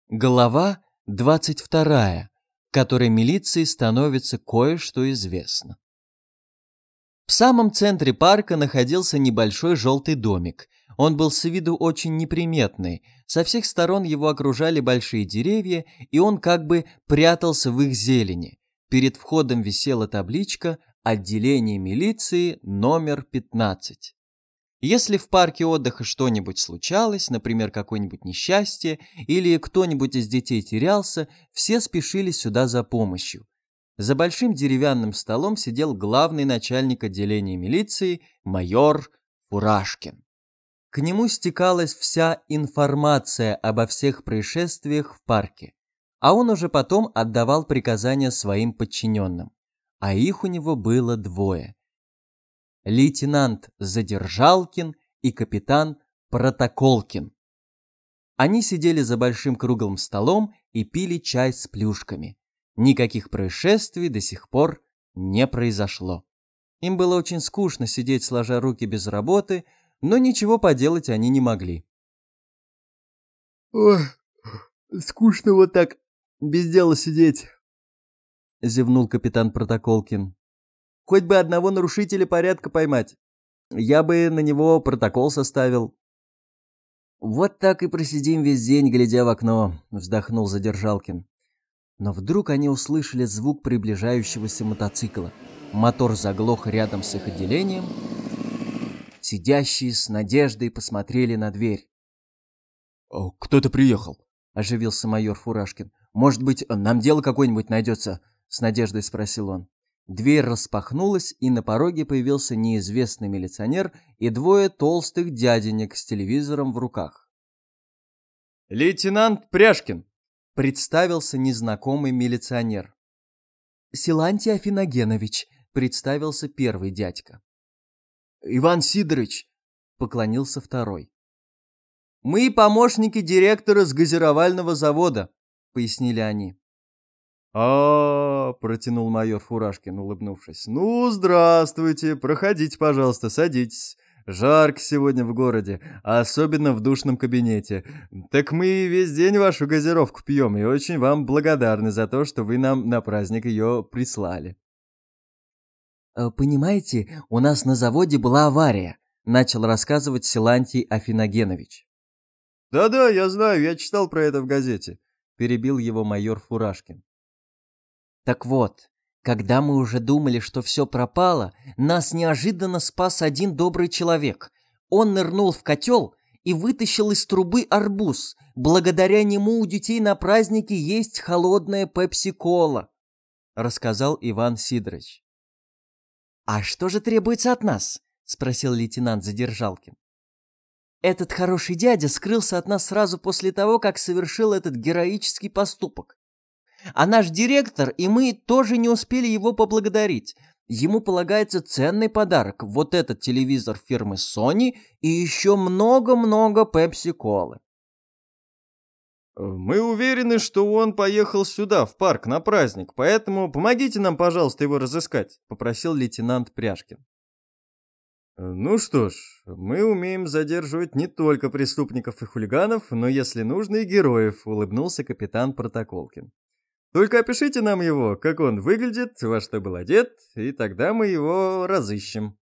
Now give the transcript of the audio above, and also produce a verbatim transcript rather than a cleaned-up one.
Глава двадцать вторая, в которой милиции становится кое-что известно. В самом центре парка находился небольшой желтый домик. Он был с виду очень неприметный, со всех сторон его окружали большие деревья, и он как бы прятался в их зелени. Перед входом висела табличка «Отделение милиции номер пятнадцать». Если в парке отдыха что-нибудь случалось, например, какое-нибудь несчастье, или кто-нибудь из детей терялся, все спешили сюда за помощью. За большим деревянным столом сидел главный начальник отделения милиции, майор Фуражкин. К нему стекалась вся информация обо всех происшествиях в парке, а он уже потом отдавал приказания своим подчиненным, а их у него было двое. Лейтенант Задержалкин и капитан Протоколкин. Они сидели за большим круглым столом и пили чай с плюшками. Никаких происшествий до сих пор не произошло. Им было очень скучно сидеть сложа руки без работы, но ничего поделать они не могли. «Ой, скучно вот так без дела сидеть», — зевнул капитан Протоколкин. «Хоть бы одного нарушителя порядка поймать. Я бы на него протокол составил». «Вот так и просидим весь день, глядя в окно», — вздохнул Задержалкин. Но вдруг они услышали звук приближающегося мотоцикла. Мотор заглох рядом с их отделением. Сидящие с надеждой посмотрели на дверь. «Кто-то приехал», — оживился майор Фуражкин. «Может быть, нам дело какое-нибудь найдется?» — с надеждой спросил он. Дверь распахнулась, и на пороге появился неизвестный милиционер и двое толстых дяденек с телевизором в руках. «Лейтенант Пряжкин», — представился незнакомый милиционер. «Силантий Афиногенович», — представился первый дядька. «Иван Сидорович», — поклонился второй. «Мы помощники директора с газировального завода», — пояснили они. «А-а-а», протянул майор Фуражкин, улыбнувшись. «Ну, здравствуйте, проходите, пожалуйста, садитесь. Жарко сегодня в городе, а особенно в душном кабинете. Так мы весь день вашу газировку пьем и очень вам благодарны за то, что вы нам на праздник ее прислали». «Понимаете, у нас на заводе была авария», — начал рассказывать Силантий Афиногенович. «Да-да, я знаю, я читал про это в газете», — перебил его майор Фуражкин. Так вот, когда мы уже думали, что все пропало, нас неожиданно спас один добрый человек. Он нырнул в котел и вытащил из трубы арбуз. Благодаря нему у детей на празднике есть холодная пепси-кола, — рассказал Иван Сидорович. «А что же требуется от нас?» — спросил лейтенант Задержалкин. «Этот хороший дядя скрылся от нас сразу после того, как совершил этот героический поступок. А наш директор и мы тоже не успели его поблагодарить. Ему полагается ценный подарок, вот этот телевизор фирмы Sony и еще много-много пепси-колы». «Мы уверены, что он поехал сюда, в парк, на праздник, поэтому помогите нам, пожалуйста, его разыскать», — попросил лейтенант Пряжкин. «Ну что ж, мы умеем задерживать не только преступников и хулиганов, но, если нужно, и героев», — улыбнулся капитан Протоколкин. «Только опишите нам его, как он выглядит, во что был одет, и тогда мы его разыщем».